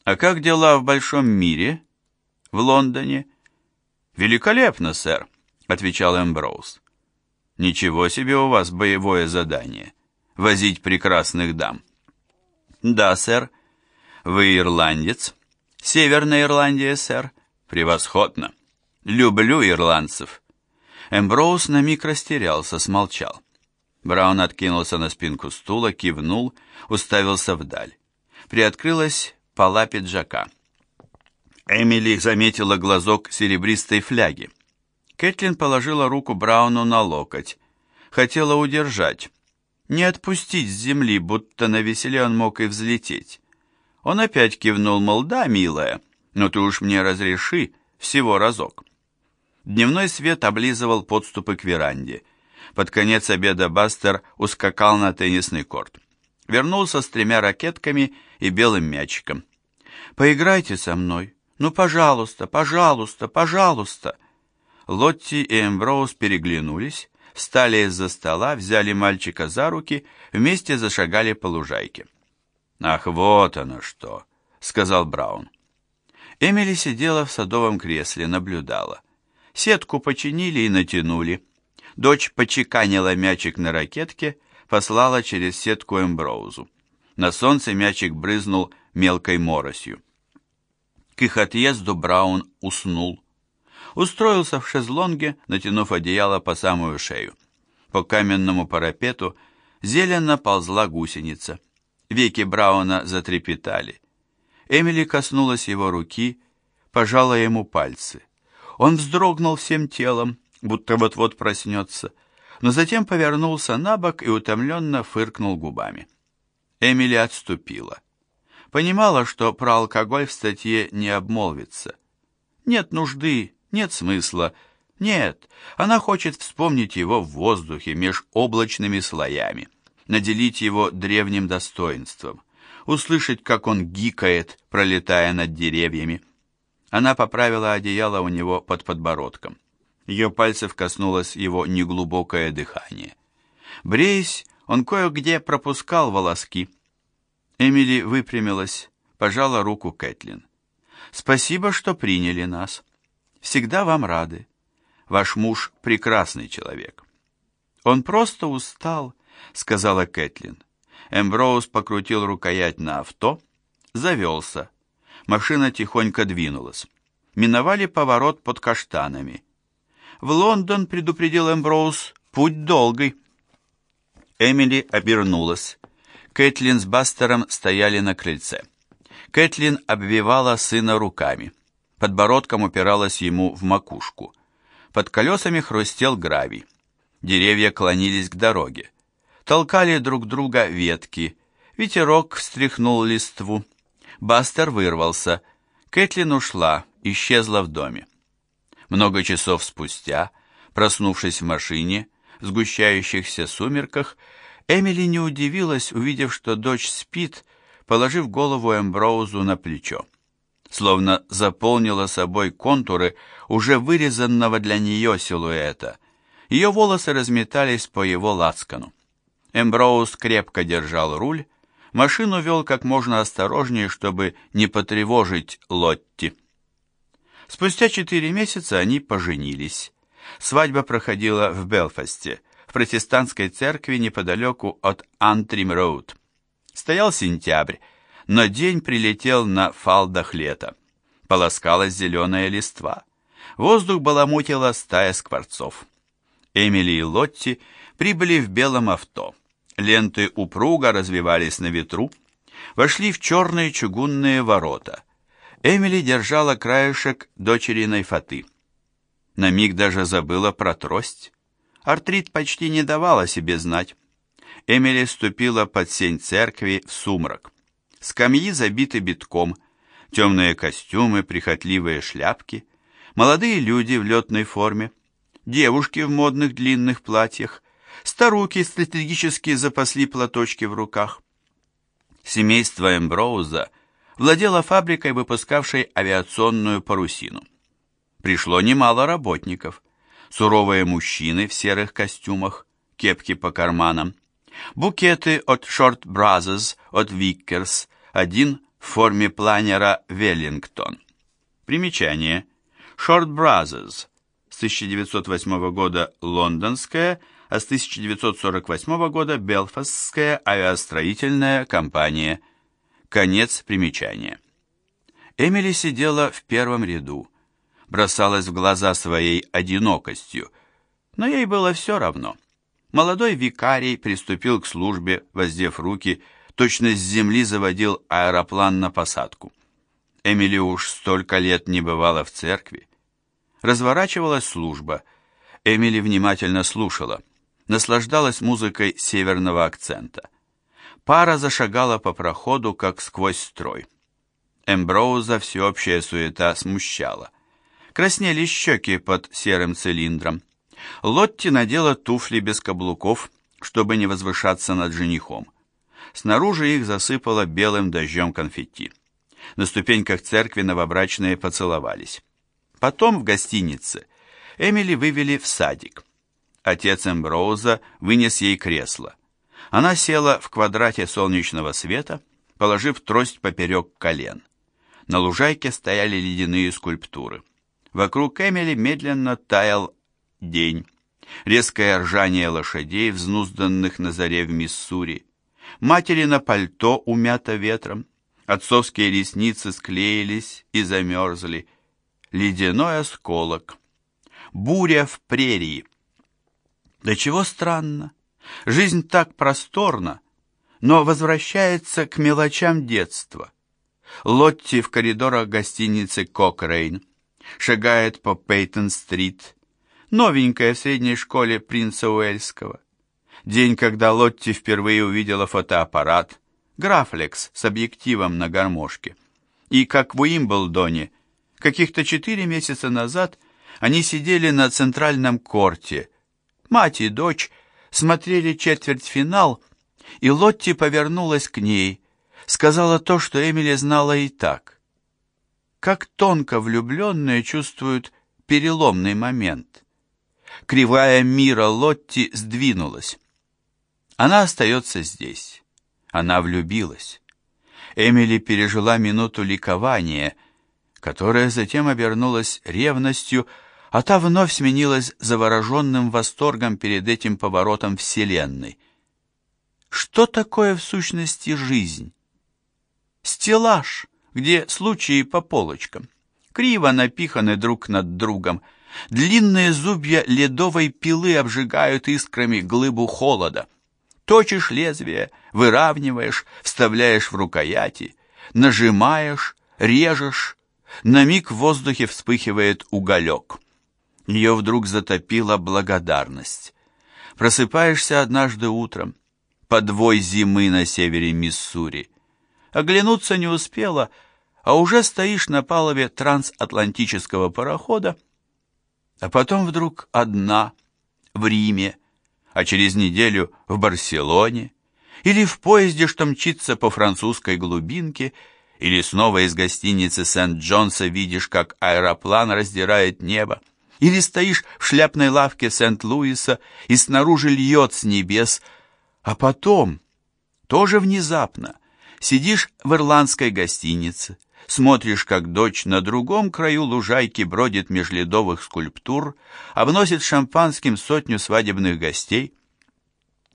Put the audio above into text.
«А как дела в большом мире? В Лондоне?» «Великолепно, сэр», — отвечал Эмброуз. «Ничего себе у вас боевое задание — возить прекрасных дам». «Да, сэр». «Вы ирландец?» «Северная Ирландия, сэр». «Превосходно. Люблю ирландцев». Эмброуз на миг растерялся, смолчал. Браун откинулся на спинку стула, кивнул, уставился вдаль. Приоткрылась пола пиджака. Эмили заметила глазок серебристой фляги. Кэтлин положила руку Брауну на локоть. Хотела удержать. Не отпустить с земли, будто на веселе он мог и взлететь. Он опять кивнул, мол, да, милая, но ты уж мне разреши всего разок. Дневной свет облизывал подступы к веранде. Под конец обеда Бастер ускакал на теннисный корт. Вернулся с 3 ракетками и белым мячиком. «Поиграйте со мной. Ну, пожалуйста, пожалуйста, пожалуйста!» Лотти и Эмброуз переглянулись, встали из-за стола, взяли мальчика за руки, вместе зашагали по лужайке. «Ах, вот оно что!» — сказал Браун. Эмили сидела в садовом кресле, наблюдала. Сетку починили и натянули. Дочь почеканила мячик на ракетке, послала через сетку Эмброузу. На солнце мячик брызнул мелкой моросью. К их отъезду Браун уснул. Устроился в шезлонге, натянув одеяло по самую шею. По каменному парапету зелено ползла гусеница. Веки Брауна затрепетали. Эмили коснулась его руки, пожала ему пальцы. Он вздрогнул всем телом, будто вот-вот проснется, но затем повернулся на бок и утомленно фыркнул губами. Эмили отступила. Понимала, что про алкоголь в статье не обмолвится. Нет нужды, нет смысла. Нет, она хочет вспомнить его в воздухе меж облачными слоями, наделить его древним достоинством, услышать, как он гикает, пролетая над деревьями. Она поправила одеяло у него под подбородком. Ее пальцев коснулось его неглубокое дыхание. Бреясь, он кое-где пропускал волоски. Эмили выпрямилась, пожала руку Кэтлин. «Спасибо, что приняли нас. Всегда вам рады. Ваш муж прекрасный человек». «Он просто устал», — сказала Кэтлин. Эмброуз покрутил рукоять на авто, завелся. Машина тихонько двинулась. Миновали поворот под каштанами. «В Лондон», — предупредил Эмброуз, — «путь долгий». Эмили обернулась. Кэтлин с Бастером стояли на крыльце. Кэтлин обвивала сына руками. Подбородком упиралась ему в макушку. Под колесами хрустел гравий. Деревья клонились к дороге. Толкали друг друга ветки. Ветерок встряхнул листву. Бастер вырвался. Кэтлин ушла, исчезла в доме. Много часов спустя, проснувшись в машине, в сгущающихся сумерках, Эмили не удивилась, увидев, что дочь спит, положив голову Эмброузу на плечо. Словно заполнила собой контуры уже вырезанного для нее силуэта. Ее волосы разметались по его лацкану. Эмброуз крепко держал руль, машину вел как можно осторожнее, чтобы не потревожить Лотти. Спустя 4 месяца они поженились. Свадьба проходила в Белфасте, в протестантской церкви неподалеку от Антрим-Роуд. Стоял сентябрь, но день прилетел на фалдах лета. Полоскалась зеленая листва. Воздух баламутила стая скворцов. Эмили и Лотти прибыли в белом авто. Ленты упруго развивались на ветру. Вошли в черные чугунные ворота. Эмили держала краешек дочериной фаты. На миг даже забыла про трость. Артрит почти не давал о себе знать. Эмили ступила под сень церкви в сумрак. Скамьи забиты битком, темные костюмы, прихотливые шляпки, молодые люди в летной форме, девушки в модных длинных платьях, старуки стратегически запасли платочки в руках. Семейство Эмброуза владело фабрикой, выпускавшей авиационную парусину. Пришло немало работников. Суровые мужчины в серых костюмах, кепки по карманам, букеты от Short Brothers, от Vickers, один в форме планера Веллингтон. Примечание. Short Brothers, с 1908 года лондонская, а с 1948 года Белфастская авиастроительная компания. Конец примечания. Эмили сидела в первом ряду, бросалась в глаза своей одинокостью, но ей было все равно. Молодой викарий приступил к службе, воздев руки, точно с земли заводил аэроплан на посадку. Эмили уж столько лет не бывала в церкви. Разворачивалась служба. Эмили внимательно слушала, наслаждалась музыкой северного акцента. Пара зашагала по проходу, как сквозь строй. Эмброуза всеобщая суета смущала. Краснели щеки под серым цилиндром. Лотти надела туфли без каблуков, чтобы не возвышаться над женихом. Снаружи их засыпало белым дождем конфетти. На ступеньках церкви новобрачные поцеловались. Потом в гостинице Эмили вывели в садик. Отец Эмброуза вынес ей кресло. Она села в квадрате солнечного света, положив трость поперек колен. На лужайке стояли ледяные скульптуры. Вокруг Эмили медленно таял день. Резкое ржание лошадей, взнузданных на заре в Миссури. Матери на пальто умято ветром. Отцовские ресницы склеились и замерзли. Ледяной осколок. Буря в прерии. Да чего странно. Жизнь так просторна, но возвращается к мелочам детства. Лотти в коридорах гостиницы «Кокрейн» шагает по Пейтон-стрит, новенькая в средней школе принца Уэльского. День, когда Лотти впервые увидела фотоаппарат, графлекс с объективом на гармошке. И, как в Уимблдоне, каких-то 4 месяца назад они сидели на центральном корте. Мать и дочь смотрели четвертьфинал, и Лотти повернулась к ней, сказала то, что Эмили знала и так. Как тонко влюбленные чувствуют переломный момент. Кривая мира Лотти сдвинулась. Она остается здесь. Она влюбилась. Эмили пережила минуту ликования, которая затем обернулась ревностью, а та вновь сменилась завороженным восторгом перед этим поворотом Вселенной. Что такое в сущности жизнь? Стеллаж, где случаи по полочкам, криво напиханы друг над другом, длинные зубья ледовой пилы обжигают искрами глыбу холода. Точишь лезвие, выравниваешь, вставляешь в рукояти, нажимаешь, режешь. На миг в воздухе вспыхивает уголек. Ее вдруг затопила благодарность. Просыпаешься однажды утром, подвой зимы на севере Миссури. Оглянуться не успела, а уже стоишь на палубе трансатлантического парохода, а потом вдруг одна в Риме, а через неделю в Барселоне, или в поезде, что мчится по французской глубинке, или снова из гостиницы Сент-Джонса видишь, как аэроплан раздирает небо, или стоишь в шляпной лавке Сент-Луиса и снаружи льет с небес, а потом, тоже внезапно, сидишь в ирландской гостинице, смотришь, как дочь на другом краю лужайки бродит меж ледовых скульптур, обносит шампанским сотню свадебных гостей,